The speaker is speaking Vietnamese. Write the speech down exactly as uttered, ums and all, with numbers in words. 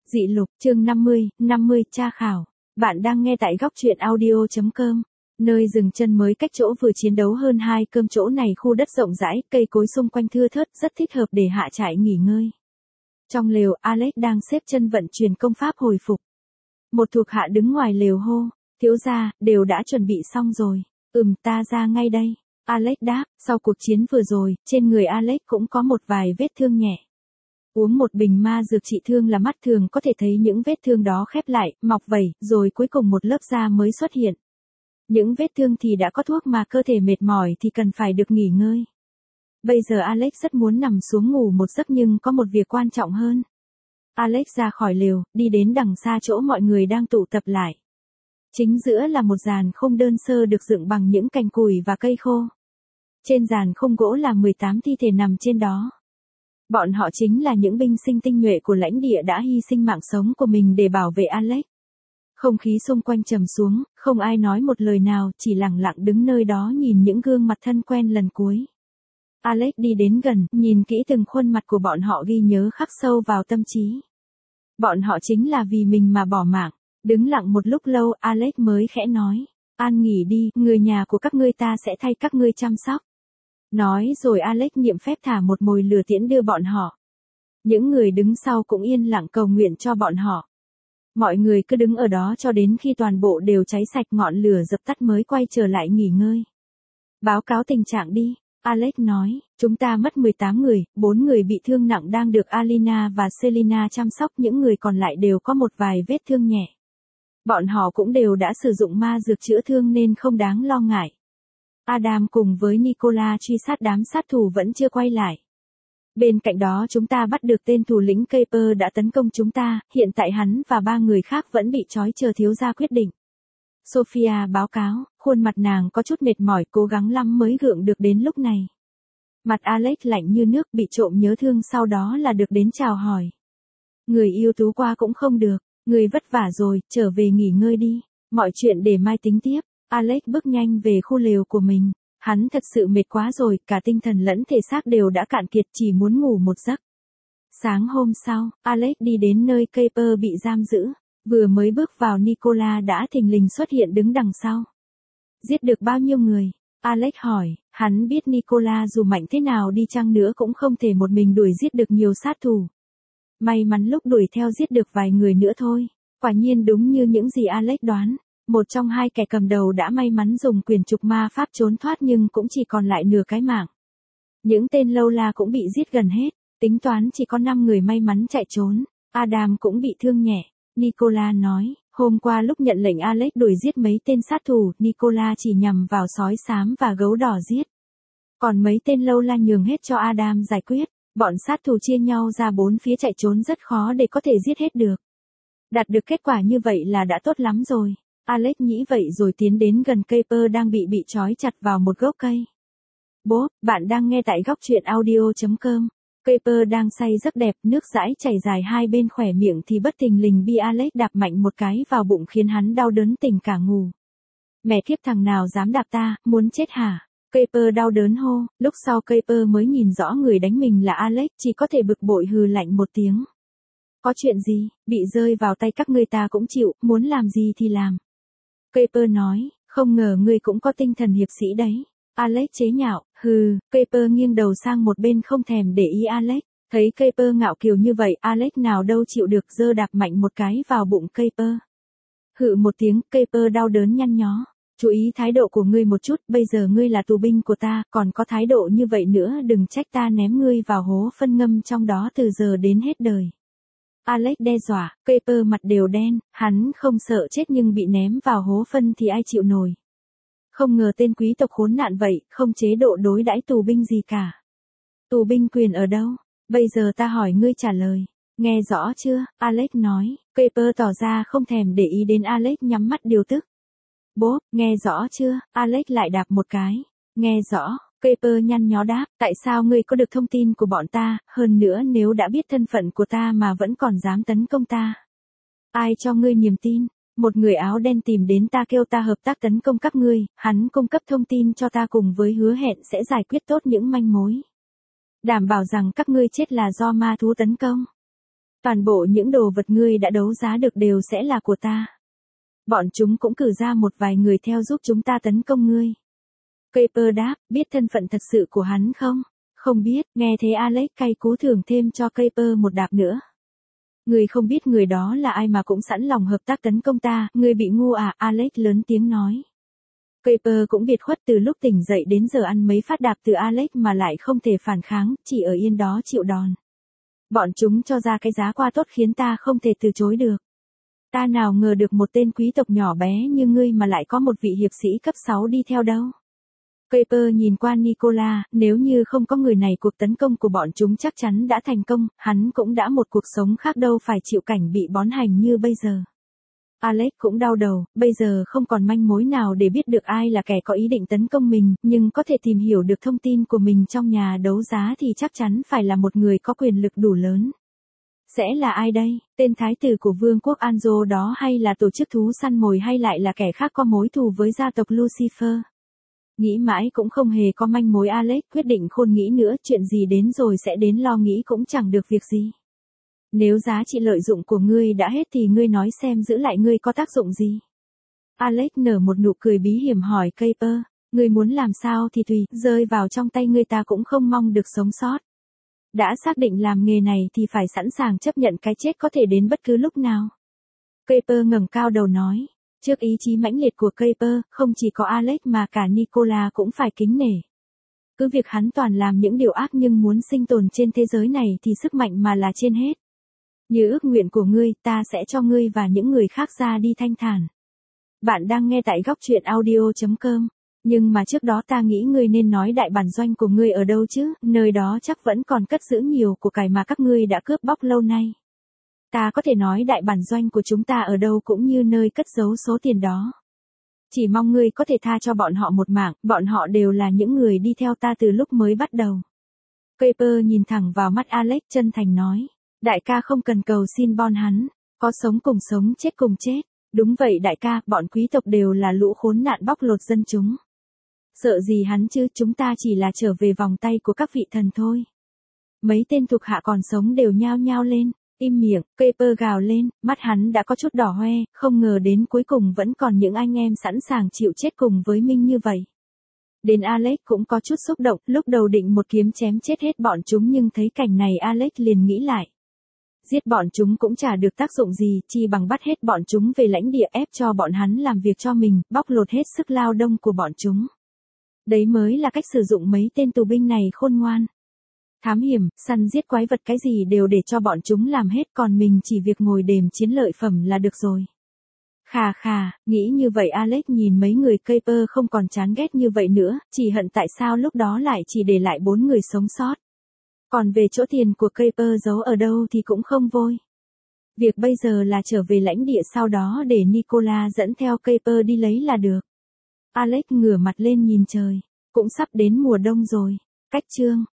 Dị lục, chương năm mươi, năm mươi, tra khảo. Bạn đang nghe tại góc truyện audio chấm com. Nơi dừng chân mới cách chỗ vừa chiến đấu hơn hai cơm chỗ này khu đất rộng rãi, cây cối xung quanh thưa thớt, rất thích hợp để hạ trại nghỉ ngơi. Trong lều, Alex đang xếp chân vận chuyển công pháp hồi phục. Một thuộc hạ đứng ngoài lều hô, thiếu gia, đều đã chuẩn bị xong rồi. Ừm, ta ra ngay đây. Alex đáp, sau cuộc chiến vừa rồi, trên người Alex cũng có một vài vết thương nhẹ. Uống một bình ma dược trị thương là mắt thường có thể thấy những vết thương đó khép lại, mọc vảy, rồi cuối cùng một lớp da mới xuất hiện. Những vết thương thì đã có thuốc mà cơ thể mệt mỏi thì cần phải được nghỉ ngơi. Bây giờ Alex rất muốn nằm xuống ngủ một giấc nhưng có một việc quan trọng hơn. Alex ra khỏi lều, đi đến đằng xa chỗ mọi người đang tụ tập lại. Chính giữa là một giàn khung đơn sơ được dựng bằng những cành củi và cây khô. Trên giàn khung gỗ là mười tám thi thể nằm trên đó. Bọn họ chính là những binh sinh tinh nhuệ của lãnh địa đã hy sinh mạng sống của mình để bảo vệ Alex. Không khí xung quanh trầm xuống, không ai nói một lời nào, chỉ lặng lặng đứng nơi đó nhìn những gương mặt thân quen lần cuối. Alex đi đến gần, nhìn kỹ từng khuôn mặt của bọn họ ghi nhớ khắc sâu vào tâm trí. Bọn họ chính là vì mình mà bỏ mạng. Đứng lặng một lúc lâu, Alex mới khẽ nói, an nghỉ đi, người nhà của các ngươi ta sẽ thay các ngươi chăm sóc. Nói rồi Alex niệm phép thả một mồi lửa tiễn đưa bọn họ. Những người đứng sau cũng yên lặng cầu nguyện cho bọn họ. Mọi người cứ đứng ở đó cho đến khi toàn bộ đều cháy sạch ngọn lửa dập tắt mới quay trở lại nghỉ ngơi. Báo cáo tình trạng đi, Alex nói, chúng ta mất mười tám người, bốn người bị thương nặng đang được Alina và Selina chăm sóc, những người còn lại đều có một vài vết thương nhẹ. Bọn họ cũng đều đã sử dụng ma dược chữa thương nên không đáng lo ngại. Adam cùng với Nicola truy sát đám sát thủ vẫn chưa quay lại. Bên cạnh đó chúng ta bắt được tên thủ lĩnh Kuiper đã tấn công chúng ta, hiện tại hắn và ba người khác vẫn bị trói chờ thiếu gia quyết định. Sophia báo cáo, khuôn mặt nàng có chút mệt mỏi, cố gắng lắm mới gượng được đến lúc này. Mặt Alex lạnh như nước, bị trộm nhớ thương sau đó là được đến chào hỏi. Người yêu tú qua cũng không được, người vất vả rồi, trở về nghỉ ngơi đi, mọi chuyện để mai tính tiếp. Alex bước nhanh về khu lều của mình, hắn thật sự mệt quá rồi, cả tinh thần lẫn thể xác đều đã cạn kiệt, chỉ muốn ngủ một giấc. Sáng hôm sau, Alex đi đến nơi Kuiper bị giam giữ, vừa mới bước vào Nicola đã thình lình xuất hiện đứng đằng sau. Giết được bao nhiêu người? Alex hỏi, hắn biết Nicola dù mạnh thế nào đi chăng nữa cũng không thể một mình đuổi giết được nhiều sát thủ. May mắn lúc đuổi theo giết được vài người nữa thôi, quả nhiên đúng như những gì Alex đoán. Một trong hai kẻ cầm đầu đã may mắn dùng quyền trục ma pháp trốn thoát nhưng cũng chỉ còn lại nửa cái mạng. Những tên lâu la cũng bị giết gần hết, tính toán chỉ có năm người may mắn chạy trốn. Adam cũng bị thương nhẹ. Nicola nói, hôm qua lúc nhận lệnh Alex đuổi giết mấy tên sát thủ, Nicola chỉ nhằm vào sói xám và gấu đỏ giết. Còn mấy tên lâu la nhường hết cho Adam giải quyết, bọn sát thủ chia nhau ra bốn phía chạy trốn rất khó để có thể giết hết được. Đạt được kết quả như vậy là đã tốt lắm rồi. Alex nghĩ vậy rồi tiến đến gần Kuiper đang bị bị trói chặt vào một gốc cây. Bố, bạn đang nghe tại góc truyện audio chấm com. Kuiper đang say rất đẹp, nước dãi chảy dài hai bên khỏe miệng thì bất thình lình bị Alex đạp mạnh một cái vào bụng khiến hắn đau đớn tỉnh cả ngủ. Mẹ kiếp, thằng nào dám đạp ta, muốn chết hả? Kuiper đau đớn hô, lúc sau Kuiper mới nhìn rõ người đánh mình là Alex, chỉ có thể bực bội hừ lạnh một tiếng. Có chuyện gì, bị rơi vào tay các ngươi ta cũng chịu, muốn làm gì thì làm. Kuiper nói, không ngờ ngươi cũng có tinh thần hiệp sĩ đấy. Alex chế nhạo, hừ, Kuiper nghiêng đầu sang một bên không thèm để ý Alex. Thấy Kuiper ngạo kiều như vậy, Alex nào đâu chịu được, giơ đạp mạnh một cái vào bụng Kuiper. Hự một tiếng, Kuiper đau đớn nhăn nhó. Chú ý thái độ của ngươi một chút, bây giờ ngươi là tù binh của ta, còn có thái độ như vậy nữa đừng trách ta ném ngươi vào hố phân ngâm trong đó từ giờ đến hết đời. Alex đe dọa, Kuiper mặt đều đen, hắn không sợ chết nhưng bị ném vào hố phân thì ai chịu nổi. Không ngờ tên quý tộc khốn nạn vậy, không chế độ đối đãi tù binh gì cả. Tù binh quyền ở đâu? Bây giờ ta hỏi ngươi trả lời. Nghe rõ chưa? Alex nói. Kuiper tỏ ra không thèm để ý đến Alex, nhắm mắt điều tức. Bố, nghe rõ chưa? Alex lại đạp một cái. Nghe rõ. Kuiper nhăn nhó đáp, tại sao ngươi có được thông tin của bọn ta, hơn nữa nếu đã biết thân phận của ta mà vẫn còn dám tấn công ta? Ai cho ngươi niềm tin? Một người áo đen tìm đến ta kêu ta hợp tác tấn công các ngươi, hắn cung cấp thông tin cho ta cùng với hứa hẹn sẽ giải quyết tốt những manh mối. Đảm bảo rằng các ngươi chết là do ma thú tấn công. Toàn bộ những đồ vật ngươi đã đấu giá được đều sẽ là của ta. Bọn chúng cũng cử ra một vài người theo giúp chúng ta tấn công ngươi. Kuiper đáp, biết thân phận thật sự của hắn không? Không biết, nghe thế Alex cay cú thưởng thêm cho Kuiper một đạp nữa. Ngươi không biết người đó là ai mà cũng sẵn lòng hợp tác tấn công ta, ngươi bị ngu à, Alex lớn tiếng nói. Kuiper cũng biệt khuất từ lúc tỉnh dậy đến giờ ăn mấy phát đạp từ Alex mà lại không thể phản kháng, chỉ ở yên đó chịu đòn. Bọn chúng cho ra cái giá qua tốt khiến ta không thể từ chối được. Ta nào ngờ được một tên quý tộc nhỏ bé như ngươi mà lại có một vị hiệp sĩ cấp sáu đi theo đâu. Kuiper nhìn qua Nicola, nếu như không có người này cuộc tấn công của bọn chúng chắc chắn đã thành công, hắn cũng đã một cuộc sống khác đâu phải chịu cảnh bị bón hành như bây giờ. Alex cũng đau đầu, bây giờ không còn manh mối nào để biết được ai là kẻ có ý định tấn công mình, nhưng có thể tìm hiểu được thông tin của mình trong nhà đấu giá thì chắc chắn phải là một người có quyền lực đủ lớn. Sẽ là ai đây? Tên thái tử của vương quốc Anzo đó hay là tổ chức thú săn mồi hay lại là kẻ khác có mối thù với gia tộc Lucifer? Nghĩ mãi cũng không hề có manh mối Alex quyết định khôn nghĩ nữa, chuyện gì đến rồi sẽ đến, lo nghĩ cũng chẳng được việc gì. Nếu giá trị lợi dụng của ngươi đã hết thì ngươi nói xem giữ lại ngươi có tác dụng gì? Alex nở một nụ cười bí hiểm hỏi Kuiper, ngươi muốn làm sao thì tùy, rơi vào trong tay ngươi ta cũng không mong được sống sót. Đã xác định làm nghề này thì phải sẵn sàng chấp nhận cái chết có thể đến bất cứ lúc nào. Kuiper ngẩng cao đầu nói, trước ý chí mãnh liệt của Kuiper, không chỉ có Alex mà cả Nicola cũng phải kính nể. Cứ việc hắn toàn làm những điều ác nhưng muốn sinh tồn trên thế giới này thì sức mạnh mà là trên hết. Như ước nguyện của ngươi, ta sẽ cho ngươi và những người khác ra đi thanh thản. Bạn đang nghe tại góc truyện audio chấm com. Nhưng mà trước đó ta nghĩ ngươi nên nói đại bản doanh của ngươi ở đâu chứ, nơi đó chắc vẫn còn cất giữ nhiều của cải mà các ngươi đã cướp bóc lâu nay. Ta có thể nói đại bản doanh của chúng ta ở đâu cũng như nơi cất giấu số tiền đó. Chỉ mong ngươi có thể tha cho bọn họ một mạng, bọn họ đều là những người đi theo ta từ lúc mới bắt đầu. Kuiper nhìn thẳng vào mắt Alex chân thành nói, đại ca không cần cầu xin bon hắn, có sống cùng sống chết cùng chết. Đúng vậy đại ca, bọn quý tộc đều là lũ khốn nạn bóc lột dân chúng. Sợ gì hắn chứ, chúng ta chỉ là trở về vòng tay của các vị thần thôi. Mấy tên thuộc hạ còn sống đều nhao nhao lên, im miệng, Kuiper gào lên, mắt hắn đã có chút đỏ hoe, không ngờ đến cuối cùng vẫn còn những anh em sẵn sàng chịu chết cùng với mình như vậy. Đến Alex cũng có chút xúc động, lúc đầu định một kiếm chém chết hết bọn chúng nhưng thấy cảnh này Alex liền nghĩ lại. Giết bọn chúng cũng chả được tác dụng gì, chi bằng bắt hết bọn chúng về lãnh địa ép cho bọn hắn làm việc cho mình, bóc lột hết sức lao động của bọn chúng. Đấy mới là cách sử dụng mấy tên tù binh này khôn ngoan. Thám hiểm, săn giết quái vật cái gì đều để cho bọn chúng làm hết, còn mình chỉ việc ngồi đềm chiến lợi phẩm là được rồi. Khà khà, nghĩ như vậy Alex nhìn mấy người Kuiper không còn chán ghét như vậy nữa, chỉ hận tại sao lúc đó lại chỉ để lại bốn người sống sót. Còn về chỗ tiền của Kuiper giấu ở đâu thì cũng không vôi. Việc bây giờ là trở về lãnh địa sau đó để Nicola dẫn theo Kuiper đi lấy là được. Alex ngửa mặt lên nhìn trời, cũng sắp đến mùa đông rồi. Cách chương